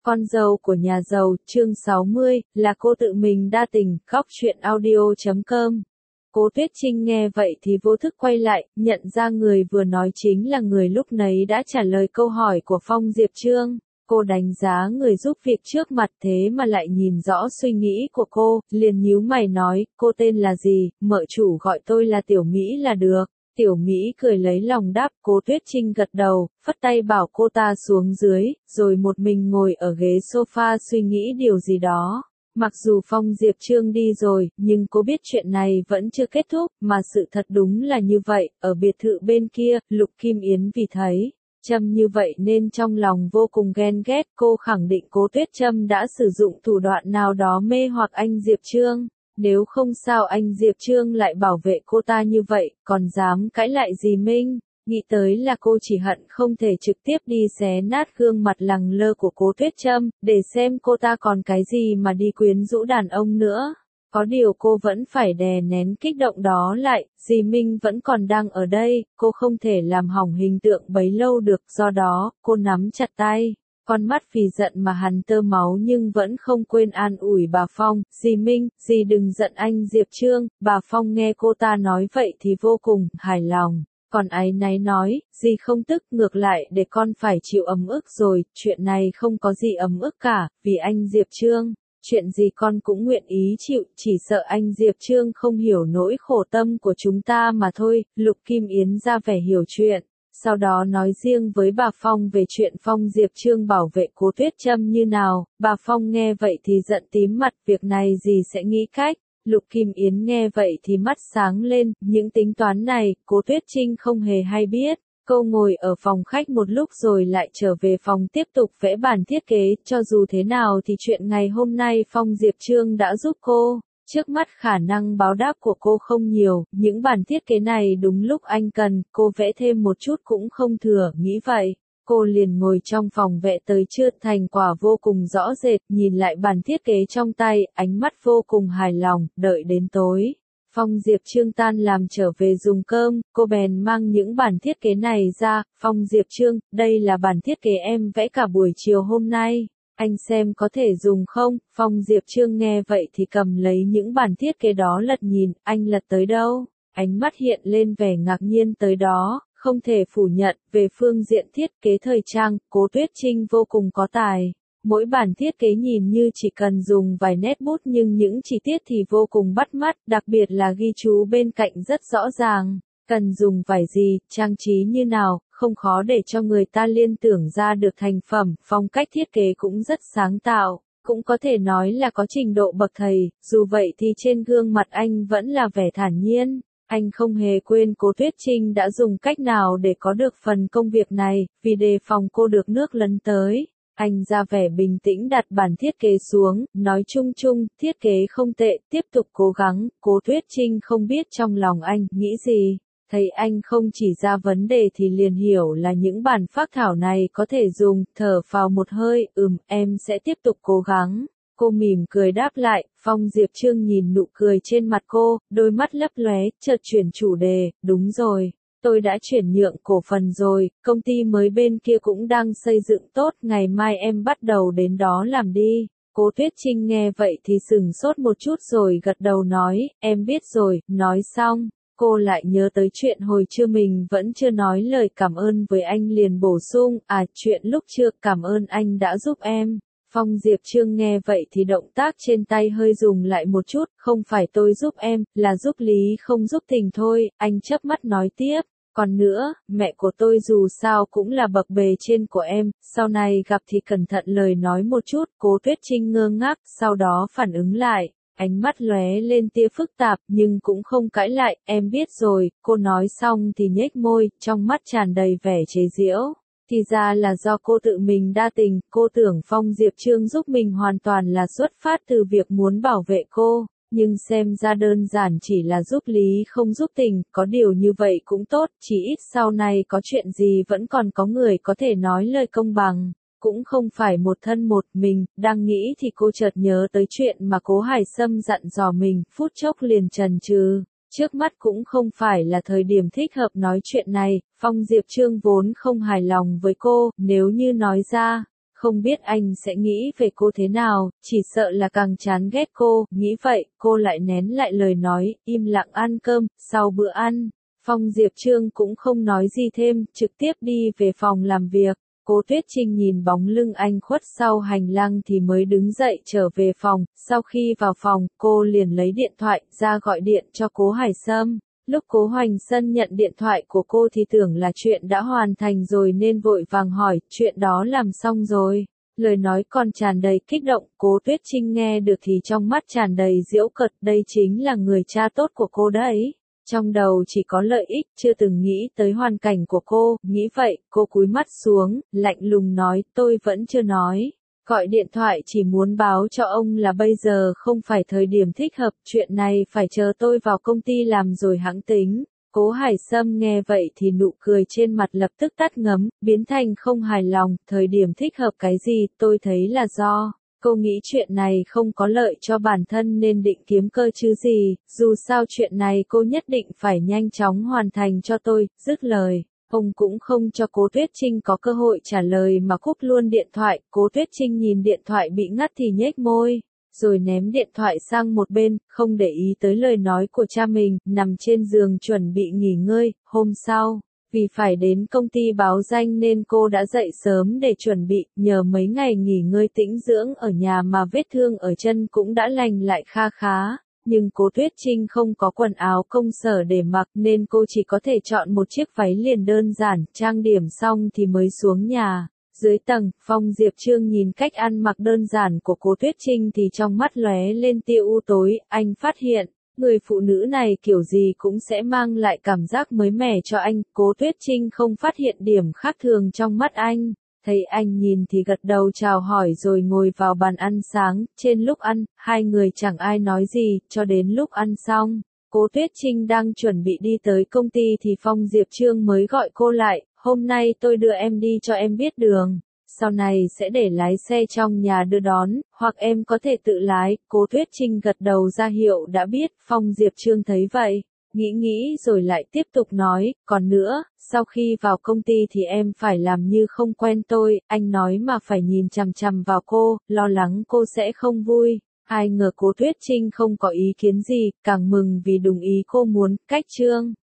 Con dâu của nhà giàu, chương 60, là cô tự mình đa tình, khóc chuyện audio.com. Cố Tuyết Trinh nghe vậy thì vô thức quay lại, nhận ra người vừa nói chính là người lúc nấy đã trả lời câu hỏi của Phong Diệp Trương. Cô đánh giá người giúp việc trước mặt thế mà lại nhìn rõ suy nghĩ của cô, liền nhíu mày nói, cô tên là gì, mợ chủ gọi tôi là Tiểu Mỹ là được. Tiểu Mỹ cười lấy lòng đáp, Cố Tuyết Trinh gật đầu, phất tay bảo cô ta xuống dưới, rồi một mình ngồi ở ghế sofa suy nghĩ điều gì đó. Mặc dù Phong Diệp Trương đi rồi, nhưng cô biết chuyện này vẫn chưa kết thúc, mà sự thật đúng là như vậy, ở biệt thự bên kia, Lục Kim Yến vì thấy Trâm như vậy nên trong lòng vô cùng ghen ghét, cô khẳng định Cố Tuyết Trâm đã sử dụng thủ đoạn nào đó mê hoặc anh Diệp Trương. Nếu không sao anh Diệp Trương lại bảo vệ cô ta như vậy, còn dám cãi lại dì Minh. Nghĩ tới là cô chỉ hận không thể trực tiếp đi xé nát gương mặt lẳng lơ của Cố Tuyết Trâm, để xem cô ta còn cái gì mà đi quyến rũ đàn ông nữa. Có điều cô vẫn phải đè nén kích động đó lại, dì Minh vẫn còn đang ở đây, cô không thể làm hỏng hình tượng bấy lâu được, do đó, cô nắm chặt tay. Con mắt vì giận mà hắn tơ máu nhưng vẫn không quên an ủi bà Phong, dì Minh, dì đừng giận anh Diệp Trương, bà Phong nghe cô ta nói vậy thì vô cùng hài lòng, còn áy náy nói, dì không tức, ngược lại để con phải chịu ấm ức rồi, chuyện này không có gì ấm ức cả, vì anh Diệp Trương, chuyện gì con cũng nguyện ý chịu, chỉ sợ anh Diệp Trương không hiểu nỗi khổ tâm của chúng ta mà thôi, Lục Kim Yến ra vẻ hiểu chuyện. Sau đó nói riêng với bà Phong về chuyện Phong Diệp Trương bảo vệ Cố Tuyết Trâm như nào, bà Phong nghe vậy thì giận tím mặt, việc này dì sẽ nghĩ cách. Lục Kim Yến nghe vậy thì mắt sáng lên, những tính toán này, Cố Tuyết Trinh không hề hay biết. Cô ngồi ở phòng khách một lúc rồi lại trở về phòng tiếp tục vẽ bản thiết kế, cho dù thế nào thì chuyện ngày hôm nay Phong Diệp Trương đã giúp cô. Trước mắt khả năng báo đáp của cô không nhiều, những bản thiết kế này đúng lúc anh cần, cô vẽ thêm một chút cũng không thừa, nghĩ vậy. Cô liền ngồi trong phòng vẽ tới trưa, thành quả vô cùng rõ rệt, nhìn lại bản thiết kế trong tay, ánh mắt vô cùng hài lòng, đợi đến tối. Phong Diệp Trương tan làm trở về dùng cơm, cô bèn mang những bản thiết kế này ra, Phong Diệp Trương, đây là bản thiết kế em vẽ cả buổi chiều hôm nay. Anh xem có thể dùng không? Phong Diệp Trương nghe vậy thì cầm lấy những bản thiết kế đó lật nhìn, anh lật tới đâu? Ánh mắt hiện lên vẻ ngạc nhiên tới đó, không thể phủ nhận, về phương diện thiết kế thời trang, Cố Tuyết Trinh vô cùng có tài. Mỗi bản thiết kế nhìn như chỉ cần dùng vài nét bút nhưng những chi tiết thì vô cùng bắt mắt, đặc biệt là ghi chú bên cạnh rất rõ ràng. Cần dùng vải gì, trang trí như nào, không khó để cho người ta liên tưởng ra được thành phẩm, phong cách thiết kế cũng rất sáng tạo, cũng có thể nói là có trình độ bậc thầy, dù vậy thì trên gương mặt anh vẫn là vẻ thản nhiên. Anh không hề quên Cố Tuyết Trinh đã dùng cách nào để có được phần công việc này, vì đề phòng cô được nước lấn tới. Anh ra vẻ bình tĩnh đặt bản thiết kế xuống, nói chung chung, thiết kế không tệ, tiếp tục cố gắng, Cố Tuyết Trinh không biết trong lòng anh nghĩ gì. Thấy anh không chỉ ra vấn đề thì liền hiểu là những bản phác thảo này có thể dùng, thở phào một hơi, em sẽ tiếp tục cố gắng. Cô mỉm cười đáp lại, Phong Diệp Trương nhìn nụ cười trên mặt cô, đôi mắt lấp lóe, chợt chuyển chủ đề, đúng rồi. Tôi đã chuyển nhượng cổ phần rồi, công ty mới bên kia cũng đang xây dựng tốt, ngày mai em bắt đầu đến đó làm đi. Cố Tuyết Trinh nghe vậy thì sửng sốt một chút rồi gật đầu nói, em biết rồi, nói xong. Cô lại nhớ tới chuyện hồi trưa mình vẫn chưa nói lời cảm ơn với anh liền bổ sung, chuyện lúc trưa cảm ơn anh đã giúp em. Phong Diệp Trương nghe vậy thì động tác trên tay hơi dùng lại một chút, không phải tôi giúp em, là giúp Lý không giúp Tình thôi, anh chớp mắt nói tiếp. Còn nữa, mẹ của tôi dù sao cũng là bậc bề trên của em, sau này gặp thì cẩn thận lời nói một chút, Cố Tuyết Trinh ngơ ngác, sau đó phản ứng lại. Ánh mắt lóe lên tia phức tạp nhưng cũng không cãi lại, em biết rồi, cô nói xong thì nhếch môi, trong mắt tràn đầy vẻ chế giễu. Thì ra là do cô tự mình đa tình, cô tưởng Phong Diệp Trương giúp mình hoàn toàn là xuất phát từ việc muốn bảo vệ cô, nhưng xem ra đơn giản chỉ là giúp Lý không giúp Tình, có điều như vậy cũng tốt, chỉ ít sau này có chuyện gì vẫn còn có người có thể nói lời công bằng. Cũng không phải một thân một mình, đang nghĩ thì cô chợt nhớ tới chuyện mà Cố Hải Sâm dặn dò mình, phút chốc liền chần chừ. Trước mắt cũng không phải là thời điểm thích hợp nói chuyện này, Phong Diệp Trương vốn không hài lòng với cô, nếu như nói ra, không biết anh sẽ nghĩ về cô thế nào, chỉ sợ là càng chán ghét cô, nghĩ vậy, cô lại nén lại lời nói, im lặng ăn cơm, sau bữa ăn. Phong Diệp Trương cũng không nói gì thêm, trực tiếp đi về phòng làm việc. Cố Tuyết Trinh nhìn bóng lưng anh khuất sau hành lang thì mới đứng dậy trở về phòng, sau khi vào phòng, cô liền lấy điện thoại ra gọi điện cho Cố Hải Sâm. Lúc Cố Hoành Sân nhận điện thoại của cô thì tưởng là chuyện đã hoàn thành rồi nên vội vàng hỏi, chuyện đó làm xong rồi. Lời nói còn tràn đầy kích động, Cố Tuyết Trinh nghe được thì trong mắt tràn đầy giễu cợt, đây chính là người cha tốt của cô đấy. Trong đầu chỉ có lợi ích, chưa từng nghĩ tới hoàn cảnh của cô, nghĩ vậy, cô cúi mắt xuống, lạnh lùng nói, tôi vẫn chưa nói. Gọi điện thoại chỉ muốn báo cho ông là bây giờ không phải thời điểm thích hợp, chuyện này phải chờ tôi vào công ty làm rồi hẵng tính. Cố Hải Sâm nghe vậy thì nụ cười trên mặt lập tức tắt ngấm, biến thành không hài lòng, thời điểm thích hợp cái gì, tôi thấy là do cô nghĩ chuyện này không có lợi cho bản thân nên định kiếm cơ chứ gì, dù sao chuyện này cô nhất định phải nhanh chóng hoàn thành cho tôi, dứt lời. Ông cũng không cho Cố Tuyết Trinh có cơ hội trả lời mà cúp luôn điện thoại, Cố Tuyết Trinh nhìn điện thoại bị ngắt thì nhếch môi, rồi ném điện thoại sang một bên, không để ý tới lời nói của cha mình, nằm trên giường chuẩn bị nghỉ ngơi. Hôm sau, vì phải đến công ty báo danh nên cô đã dậy sớm để chuẩn bị, nhờ mấy ngày nghỉ ngơi tĩnh dưỡng ở nhà mà vết thương ở chân cũng đã lành lại kha khá. Nhưng Cố Tuyết Trinh không có quần áo công sở để mặc nên cô chỉ có thể chọn một chiếc váy liền đơn giản, trang điểm xong thì mới xuống nhà. Dưới tầng, Phong Diệp Trương nhìn cách ăn mặc đơn giản của Cố Tuyết Trinh thì trong mắt lóe lên tia u tối, anh phát hiện, người phụ nữ này kiểu gì cũng sẽ mang lại cảm giác mới mẻ cho anh. Cố Tuyết Trinh không phát hiện điểm khác thường trong mắt anh. Thấy anh nhìn thì gật đầu chào hỏi rồi ngồi vào bàn ăn sáng, trên lúc ăn, hai người chẳng ai nói gì, cho đến lúc ăn xong, Cố Tuyết Trinh đang chuẩn bị đi tới công ty thì Phong Diệp Trương mới gọi cô lại, hôm nay tôi đưa em đi cho em biết đường, sau này sẽ để lái xe trong nhà đưa đón, hoặc em có thể tự lái. Cố Tuyết Trinh gật đầu ra hiệu đã biết, Phong Diệp Trương thấy vậy. Nghĩ rồi lại tiếp tục nói, còn nữa, sau khi vào công ty thì em phải làm như không quen tôi, anh nói mà phải nhìn chằm chằm vào cô, lo lắng cô sẽ không vui. Ai ngờ Cố Tuyết Trinh không có ý kiến gì, càng mừng vì đúng ý cô muốn, cách Trương.